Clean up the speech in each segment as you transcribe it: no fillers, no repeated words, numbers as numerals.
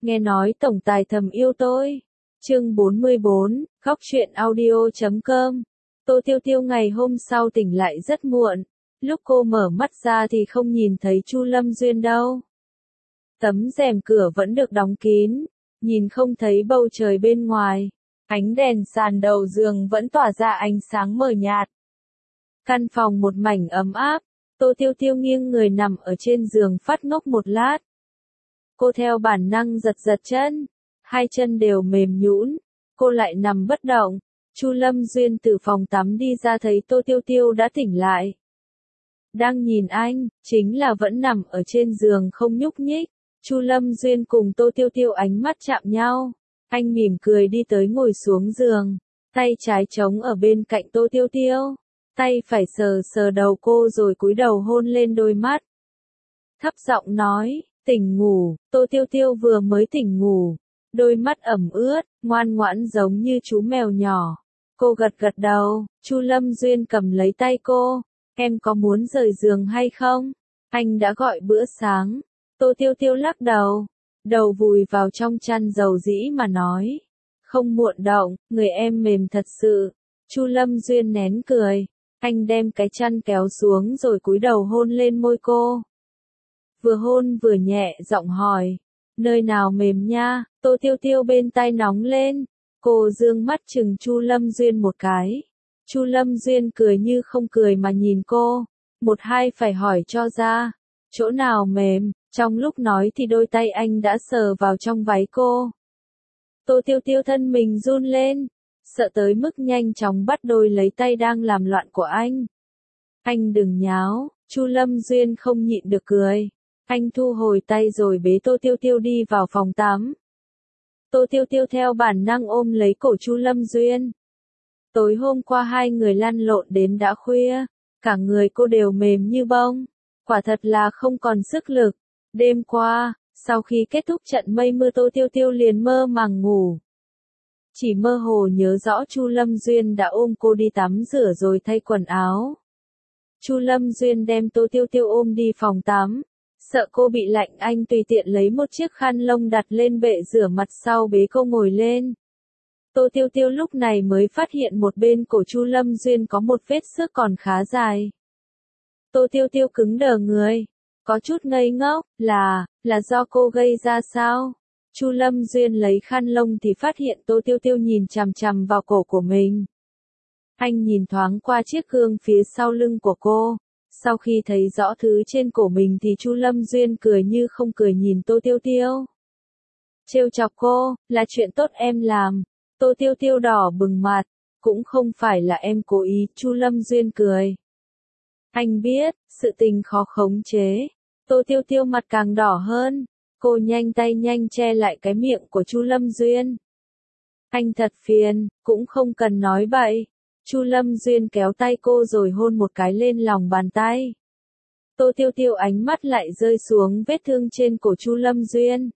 nghe nói tổng tài thầm yêu tôi. Chương 44, khóc chuyện audio.com. Tô Tiêu Tiêu ngày hôm sau tỉnh lại rất muộn. Lúc cô mở mắt ra thì không nhìn thấy Chu Lâm Duyên đâu. Tấm rèm cửa vẫn được đóng kín, nhìn không thấy bầu trời bên ngoài. Ánh đèn sàn đầu giường vẫn tỏa ra ánh sáng mờ nhạt. Căn phòng một mảnh ấm áp. Tô Tiêu Tiêu nghiêng người nằm ở trên giường phát ngốc một lát. Cô theo bản năng giật giật chân, hai chân đều mềm nhũn, cô lại nằm bất động. Chu Lâm Duyên từ phòng tắm đi ra thấy Tô Tiêu Tiêu đã tỉnh lại. Đang nhìn anh, chính là vẫn nằm ở trên giường không nhúc nhích. Chu Lâm Duyên cùng Tô Tiêu Tiêu ánh mắt chạm nhau. Anh mỉm cười đi tới ngồi xuống giường, tay trái chống ở bên cạnh Tô Tiêu Tiêu. Tay phải sờ sờ đầu cô rồi cúi đầu hôn lên đôi mắt. Thấp giọng nói, tỉnh ngủ. Tô Tiêu Tiêu vừa mới tỉnh ngủ, đôi mắt ẩm ướt, ngoan ngoãn giống như chú mèo nhỏ. Cô gật gật đầu. Chu Lâm Duyên cầm lấy tay cô. Em có muốn rời giường hay không? Anh đã gọi bữa sáng. Tô Tiêu Tiêu lắc đầu, đầu vùi vào trong chăn dầu dĩ mà nói. Không muộn động, người em mềm thật sự. Chu Lâm Duyên nén cười. Anh đem cái chăn kéo xuống rồi cúi đầu hôn lên môi cô. Vừa hôn vừa nhẹ giọng hỏi, nơi nào mềm nha? Tô Tiêu Tiêu bên tai nóng lên. Cô dương mắt chừng Chu Lâm Duyên một cái. Chu Lâm Duyên cười như không cười mà nhìn cô. Một hai phải hỏi cho ra. Chỗ nào mềm? Trong lúc nói thì đôi tay anh đã sờ vào trong váy cô. Tô Tiêu Tiêu thân mình run lên, sợ tới mức nhanh chóng bắt đôi lấy tay đang làm loạn của anh. Anh đừng nháo. Chu Lâm Duyên không nhịn được cười. Anh thu hồi tay rồi bế Tô Tiêu Tiêu đi vào phòng tắm. Tô Tiêu Tiêu theo bản năng ôm lấy cổ Chu Lâm Duyên. Tối hôm qua hai người lăn lộn đến đã khuya, cả người cô đều mềm như bông, quả thật là không còn sức lực. Đêm qua, sau khi kết thúc trận mây mưa Tô Tiêu Tiêu liền mơ màng ngủ. Chỉ mơ hồ nhớ rõ Chu Lâm Duyên đã ôm cô đi tắm rửa rồi thay quần áo. Chu Lâm Duyên đem Tô Tiêu Tiêu ôm đi phòng tắm. Sợ cô bị lạnh anh tùy tiện lấy một chiếc khăn lông đặt lên bệ rửa mặt sau bế cô ngồi lên. Tô Tiêu Tiêu lúc này mới phát hiện một bên cổ Chu Lâm Duyên có một vết xước còn khá dài. Tô Tiêu Tiêu cứng đờ người, có chút ngây ngốc, là do cô gây ra sao? Chu Lâm Duyên lấy khăn lông thì phát hiện Tô Tiêu Tiêu nhìn chằm chằm vào cổ của mình. Anh nhìn thoáng qua chiếc gương phía sau lưng của cô. Sau khi thấy rõ thứ trên cổ mình thì Chu Lâm Duyên cười như không cười nhìn Tô Tiêu Tiêu. Trêu chọc cô, là chuyện tốt em làm. Tô Tiêu Tiêu đỏ bừng mặt, cũng không phải là em cố ý, Chu Lâm Duyên cười. Anh biết, sự tình khó khống chế. Tô Tiêu Tiêu mặt càng đỏ hơn, cô nhanh tay nhanh che lại cái miệng của Chu Lâm Duyên. Anh thật phiền, cũng không cần nói bậy. Chu Lâm Duyên kéo tay cô rồi hôn một cái lên lòng bàn tay. Tô Tiêu Tiêu ánh mắt lại rơi xuống vết thương trên cổ Chu Lâm Duyên.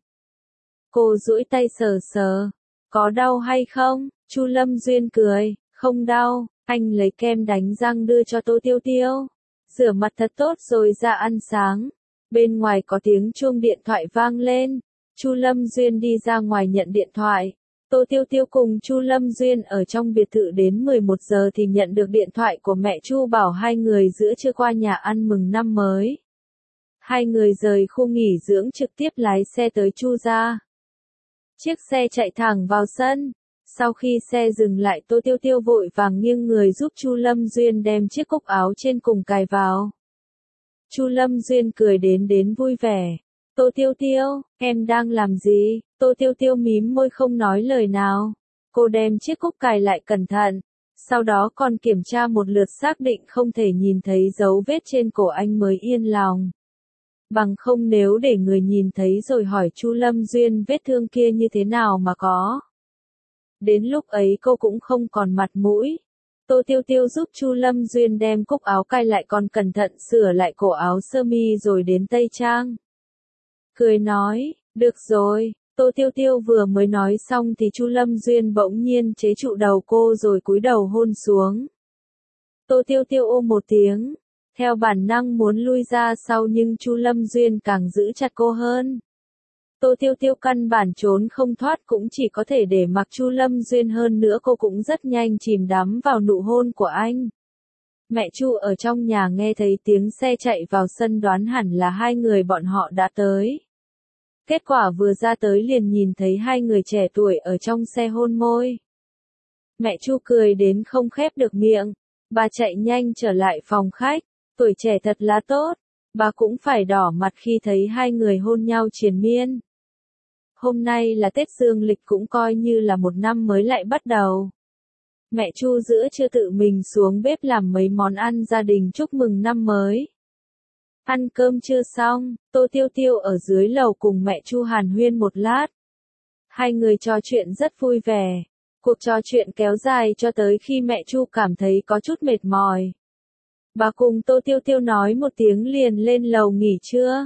Cô duỗi tay sờ sờ. Có đau hay không? Chu Lâm Duyên cười. Không đau. Anh lấy kem đánh răng đưa cho Tô Tiêu Tiêu. Rửa mặt thật tốt rồi ra ăn sáng. Bên ngoài có tiếng chuông điện thoại vang lên. Chu Lâm Duyên đi ra ngoài nhận điện thoại. Tô Tiêu Tiêu cùng Chu Lâm Duyên ở trong biệt thự đến 11 giờ thì nhận được điện thoại của mẹ Chu bảo hai người giữa trưa qua nhà ăn mừng năm mới. Hai người rời khu nghỉ dưỡng trực tiếp lái xe tới Chu gia. Chiếc xe chạy thẳng vào sân. Sau khi xe dừng lại Tô Tiêu Tiêu vội vàng nghiêng người giúp Chu Lâm Duyên đem chiếc cúc áo trên cùng cài vào. Chu Lâm Duyên cười đến vui vẻ. Tô Tiêu Tiêu, em đang làm gì? Tô Tiêu Tiêu mím môi không nói lời nào. Cô đem chiếc cúc cài lại cẩn thận. Sau đó còn kiểm tra một lượt xác định không thể nhìn thấy dấu vết trên cổ anh mới yên lòng. Bằng không nếu để người nhìn thấy rồi hỏi Chu Lâm Duyên vết thương kia như thế nào mà có. Đến lúc ấy cô cũng không còn mặt mũi. Tô Tiêu Tiêu giúp Chu Lâm Duyên đem cúc áo cài lại còn cẩn thận sửa lại cổ áo sơ mi rồi đến tây trang. Cười nói, được rồi. Tô Tiêu Tiêu vừa mới nói xong thì Chu Lâm Duyên bỗng nhiên chế trụ đầu cô rồi cúi đầu hôn xuống. Tô Tiêu Tiêu ôm một tiếng, theo bản năng muốn lui ra sau nhưng Chu Lâm Duyên càng giữ chặt cô hơn. Tô Tiêu Tiêu căn bản trốn không thoát, cũng chỉ có thể để mặc Chu Lâm Duyên, hơn nữa cô cũng rất nhanh chìm đắm vào nụ hôn của anh. Mẹ Chu ở trong nhà nghe thấy tiếng xe chạy vào sân, đoán hẳn là hai người bọn họ đã tới. Kết quả vừa ra tới liền nhìn thấy hai người trẻ tuổi ở trong xe hôn môi. Mẹ Chu cười đến không khép được miệng, bà chạy nhanh trở lại phòng khách, tuổi trẻ thật là tốt, bà cũng phải đỏ mặt khi thấy hai người hôn nhau triền miên. Hôm nay là Tết dương lịch, cũng coi như là một năm mới lại bắt đầu. Mẹ Chu giữa trưa tự mình xuống bếp làm mấy món ăn gia đình chúc mừng năm mới. Ăn cơm trưa xong, Tô Tiêu Tiêu ở dưới lầu cùng mẹ Chu hàn huyên một lát. Hai người trò chuyện rất vui vẻ. Cuộc trò chuyện kéo dài cho tới khi mẹ Chu cảm thấy có chút mệt mỏi. Bà cùng Tô Tiêu Tiêu nói một tiếng liền lên lầu nghỉ trưa.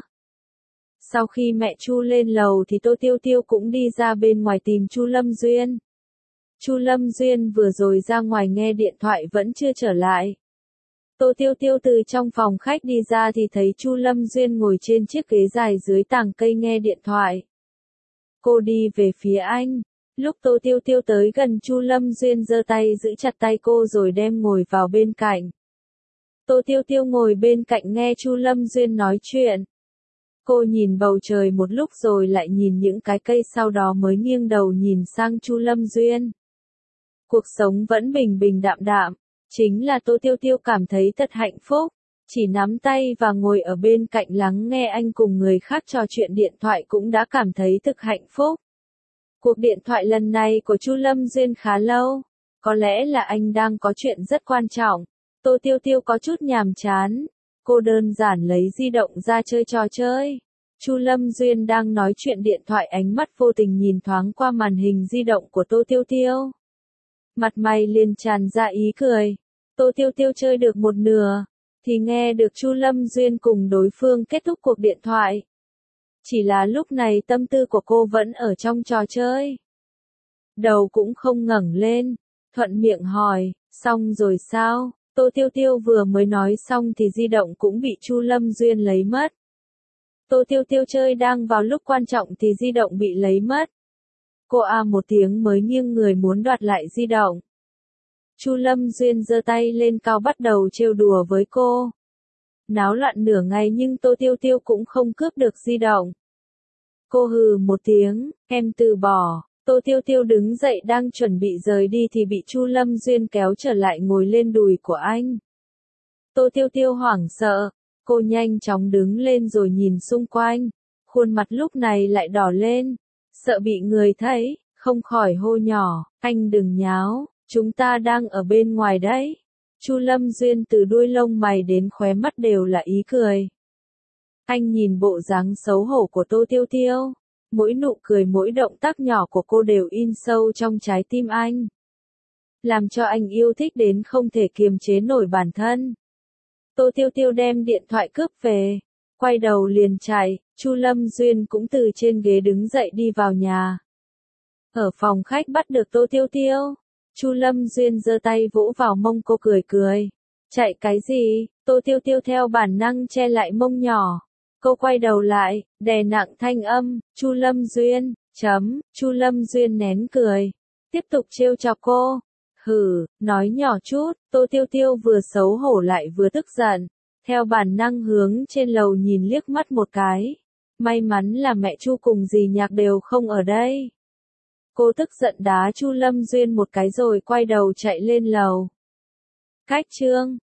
Sau khi mẹ Chu lên lầu thì Tô Tiêu Tiêu cũng đi ra bên ngoài tìm Chu Lâm Duyên. Chu Lâm Duyên vừa rồi ra ngoài nghe điện thoại vẫn chưa trở lại. Tô Tiêu Tiêu từ trong phòng khách đi ra thì thấy Chu Lâm Duyên ngồi trên chiếc ghế dài dưới tàng cây nghe điện thoại. Cô đi về phía anh. Lúc Tô Tiêu Tiêu tới gần, Chu Lâm Duyên giơ tay giữ chặt tay cô rồi đem ngồi vào bên cạnh. Tô Tiêu Tiêu ngồi bên cạnh nghe Chu Lâm Duyên nói chuyện. Cô nhìn bầu trời một lúc rồi lại nhìn những cái cây, sau đó mới nghiêng đầu nhìn sang Chu Lâm Duyên. Cuộc sống vẫn bình bình đạm đạm, chính là Tô Tiêu Tiêu cảm thấy thật hạnh phúc, chỉ nắm tay và ngồi ở bên cạnh lắng nghe anh cùng người khác trò chuyện điện thoại cũng đã cảm thấy thực hạnh phúc. Cuộc điện thoại lần này của Chu Lâm Duyên khá lâu, có lẽ là anh đang có chuyện rất quan trọng. Tô Tiêu Tiêu có chút nhàm chán, cô đơn giản lấy di động ra chơi trò chơi. Chu Lâm Duyên đang nói chuyện điện thoại, ánh mắt vô tình nhìn thoáng qua màn hình di động của Tô Tiêu Tiêu. Mặt mày liền tràn ra ý cười. Tô Tiêu Tiêu chơi được một nửa, thì nghe được Chu Lâm Duyên cùng đối phương kết thúc cuộc điện thoại. Chỉ là lúc này tâm tư của cô vẫn ở trong trò chơi. Đầu cũng không ngẩng lên, thuận miệng hỏi, xong rồi sao? Tô Tiêu Tiêu vừa mới nói xong thì di động cũng bị Chu Lâm Duyên lấy mất. Tô Tiêu Tiêu chơi đang vào lúc quan trọng thì di động bị lấy mất. Cô một tiếng mới nghiêng người muốn đoạt lại di động. Chu Lâm Duyên giơ tay lên cao bắt đầu trêu đùa với cô. Náo loạn nửa ngày nhưng Tô Tiêu Tiêu cũng không cướp được di động. Cô hừ một tiếng, em từ bỏ. Tô Tiêu Tiêu đứng dậy đang chuẩn bị rời đi thì bị Chu Lâm Duyên kéo trở lại ngồi lên đùi của anh. Tô Tiêu Tiêu hoảng sợ, cô nhanh chóng đứng lên rồi nhìn xung quanh, khuôn mặt lúc này lại đỏ lên, sợ bị người thấy, không khỏi hô nhỏ, anh đừng nháo, chúng ta đang ở bên ngoài đấy. Chu Lâm Duyên từ đuôi lông mày đến khóe mắt đều là ý cười. Anh nhìn bộ dáng xấu hổ của Tô Tiêu Tiêu, mỗi nụ cười mỗi động tác nhỏ của cô đều in sâu trong trái tim anh, làm cho anh yêu thích đến không thể kiềm chế nổi bản thân. Tô Tiêu Tiêu đem điện thoại cướp về, quay đầu liền chạy. Chu Lâm Duyên cũng từ trên ghế đứng dậy đi vào nhà. Ở phòng khách bắt được Tô Tiêu Tiêu, Chu Lâm Duyên giơ tay vỗ vào mông cô cười cười. Chạy cái gì? Tô Tiêu Tiêu theo bản năng che lại mông nhỏ. Cô quay đầu lại, đè nặng thanh âm, Chu Lâm Duyên, Chu Lâm Duyên nén cười, tiếp tục trêu chọc cô. Hừ, nói nhỏ chút. Tô Tiêu Tiêu vừa xấu hổ lại vừa tức giận, theo bản năng hướng trên lầu nhìn liếc mắt một cái. May mắn là mẹ Chu cùng dì Nhạc đều không ở đây. Cô tức giận đá Chu Lâm Duyên một cái rồi quay đầu chạy lên lầu. Cách chương